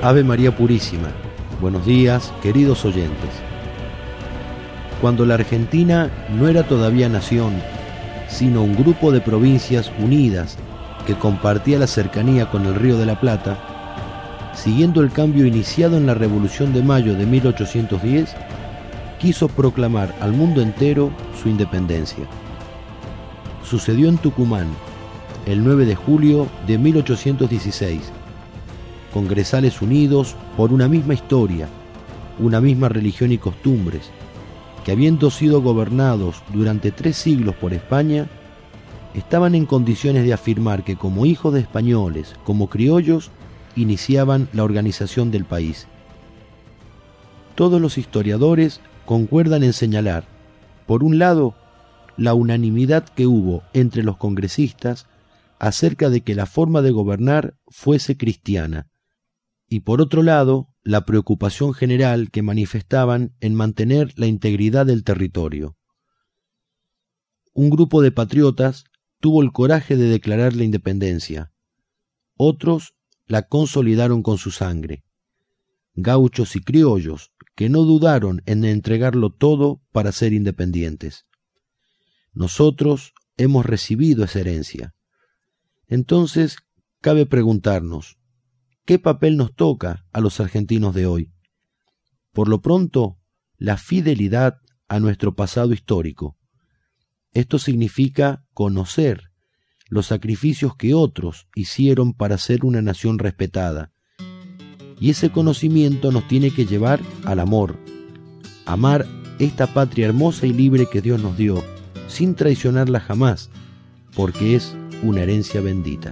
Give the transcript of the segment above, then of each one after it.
Ave María Purísima. Buenos días, queridos oyentes. Cuando la Argentina no era todavía nación, sino un grupo de provincias unidas que compartía la cercanía con el Río de la Plata, siguiendo el cambio iniciado en la Revolución de Mayo de 1810, quiso proclamar al mundo entero su independencia. Sucedió en Tucumán, el 9 de julio de 1816, congresales unidos por una misma historia, una misma religión y costumbres, que habiendo sido gobernados durante 3 siglos por España, estaban en condiciones de afirmar que como hijos de españoles, como criollos, iniciaban la organización del país. Todos los historiadores concuerdan en señalar, por un lado, la unanimidad que hubo entre los congresistas acerca de que la forma de gobernar fuese cristiana, y por otro lado, la preocupación general que manifestaban en mantener la integridad del territorio. Un grupo de patriotas tuvo el coraje de declarar la independencia. Otros la consolidaron con su sangre. Gauchos y criollos que no dudaron en entregarlo todo para ser independientes. Nosotros hemos recibido esa herencia. Entonces, cabe preguntarnos, ¿qué papel nos toca a los argentinos de hoy? Por lo pronto, la fidelidad a nuestro pasado histórico. Esto significa conocer los sacrificios que otros hicieron para ser una nación respetada. Y ese conocimiento nos tiene que llevar al amor. Amar esta patria hermosa y libre que Dios nos dio, sin traicionarla jamás, porque es una herencia bendita.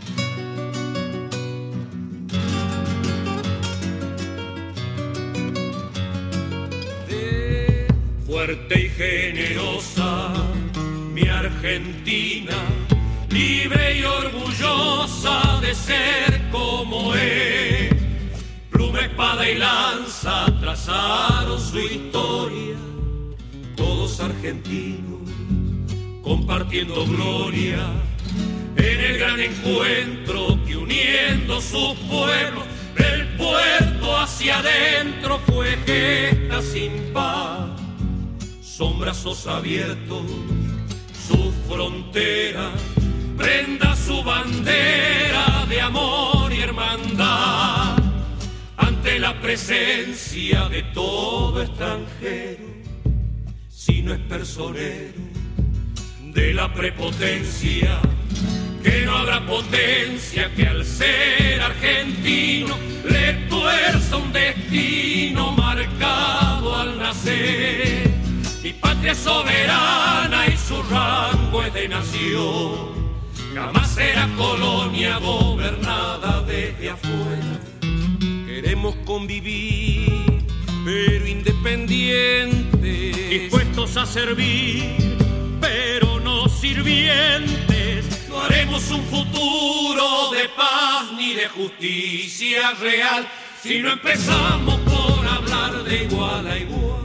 Fuerte y generosa, mi Argentina, libre y orgullosa de ser como es. Pluma, espada y lanza trazaron su historia, todos argentinos compartiendo gloria en el gran encuentro que uniendo sus pueblos del puerto hacia adentro fue gesta sin par. Son brazos abiertos, sus fronteras, prenda su bandera de amor y hermandad. Ante la presencia de todo extranjero, si no es personero de la prepotencia, que no habrá potencia que al ser argentino le tuerza un destino marcado al nacer. Mi patria es soberana y su rango es de nación, jamás será colonia gobernada desde afuera. Queremos convivir, pero independientes, dispuestos a servir, pero no sirvientes. No haremos un futuro de paz ni de justicia real si no empezamos por hablar de igual a igual.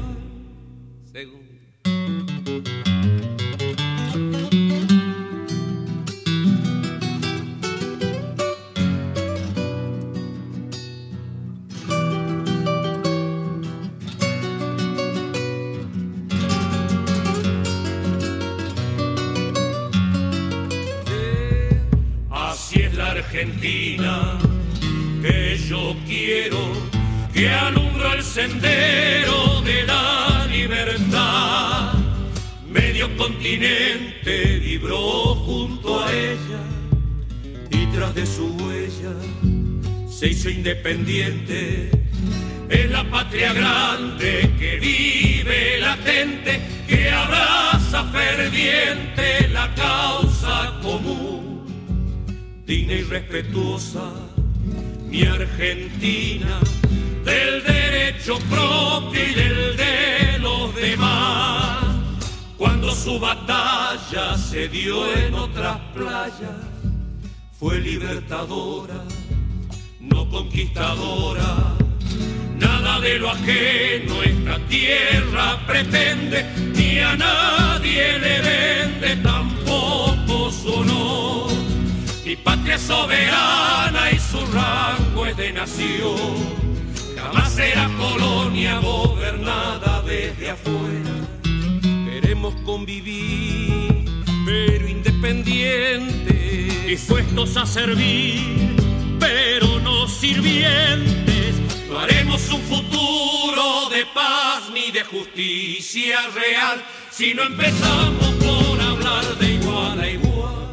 Así es la Argentina que yo quiero, que alumbra el sendero de la libertad. Medio continente vibró junto a ella y tras de su huella se hizo independiente. Es la patria grande que vive latente, que abraza ferviente la causa común. Digna y respetuosa, mi Argentina, del derecho propio y del de los demás. Cuando su batalla se dio en otras playas, fue libertadora, no conquistadora. Nada de lo ajeno esta tierra pretende, ni a nadie le vende tampoco su honor. Mi patria es soberana y su rango Chaco es de nación, jamás será colonia gobernada desde afuera. Queremos convivir, pero independientes, dispuestos a servir, pero no sirvientes. No haremos un futuro de paz ni de justicia real si no empezamos por hablar de igual a igual.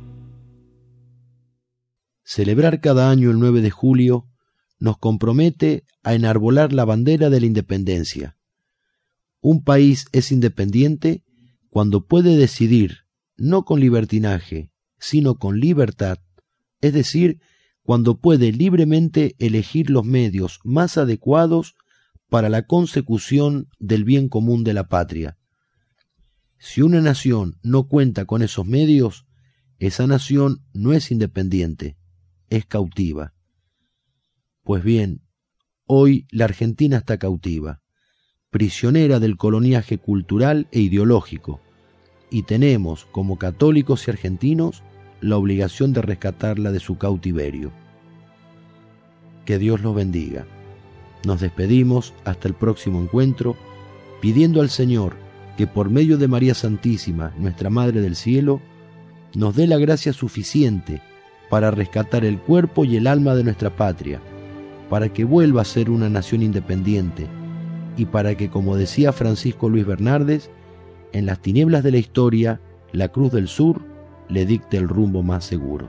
Celebrar cada año el 9 de julio nos compromete a enarbolar la bandera de la independencia. Un país es independiente cuando puede decidir, no con libertinaje, sino con libertad, es decir, cuando puede libremente elegir los medios más adecuados para la consecución del bien común de la patria. Si una nación no cuenta con esos medios, esa nación no es independiente, es cautiva. Pues bien, hoy la Argentina está cautiva, prisionera del coloniaje cultural e ideológico, y tenemos, como católicos y argentinos, la obligación de rescatarla de su cautiverio. Que Dios los bendiga. Nos despedimos hasta el próximo encuentro, pidiendo al Señor que por medio de María Santísima, nuestra Madre del Cielo, nos dé la gracia suficiente para rescatar el cuerpo y el alma de nuestra patria, para que vuelva a ser una nación independiente y para que, como decía Francisco Luis Bernardes, en las tinieblas de la historia, la Cruz del Sur le dicte el rumbo más seguro.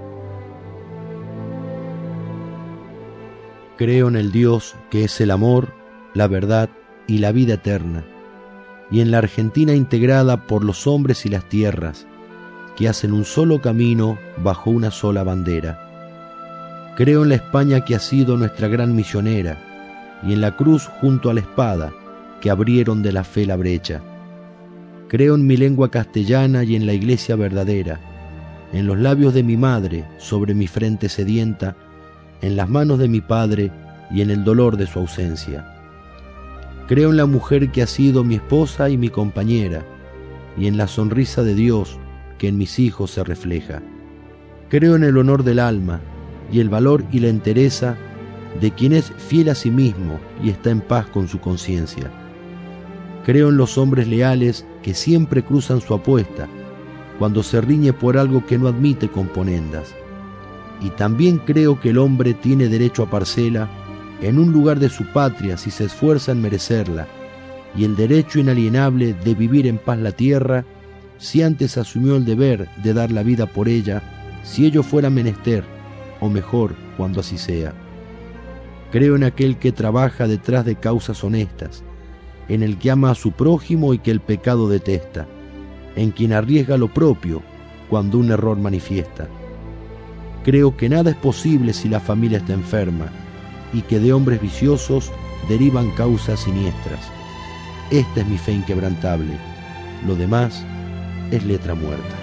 Creo en el Dios que es el amor, la verdad y la vida eterna, y en la Argentina integrada por los hombres y las tierras, que hacen un solo camino bajo una sola bandera. Creo en la España que ha sido nuestra gran misionera, y en la cruz junto a la espada que abrieron de la fe la brecha. Creo en mi lengua castellana y en la iglesia verdadera, en los labios de mi madre sobre mi frente sedienta, en las manos de mi padre y en el dolor de su ausencia. Creo en la mujer que ha sido mi esposa y mi compañera, y en la sonrisa de Dios que en mis hijos se refleja. Creo en el honor del alma y el valor y la entereza de quien es fiel a sí mismo y está en paz con su conciencia. Creo en los hombres leales que siempre cruzan su apuesta cuando se riñe por algo que no admite componendas. Y también creo que el hombre tiene derecho a parcela en un lugar de su patria si se esfuerza en merecerla, y el derecho inalienable de vivir en paz la tierra si antes asumió el deber de dar la vida por ella, si ello fuera menester, o mejor, cuando así sea. Creo en aquel que trabaja detrás de causas honestas, en el que ama a su prójimo y que el pecado detesta, en quien arriesga lo propio cuando un error manifiesta. Creo que nada es posible si la familia está enferma y que de hombres viciosos derivan causas siniestras. Esta es mi fe inquebrantable. Lo demás es letra muerta.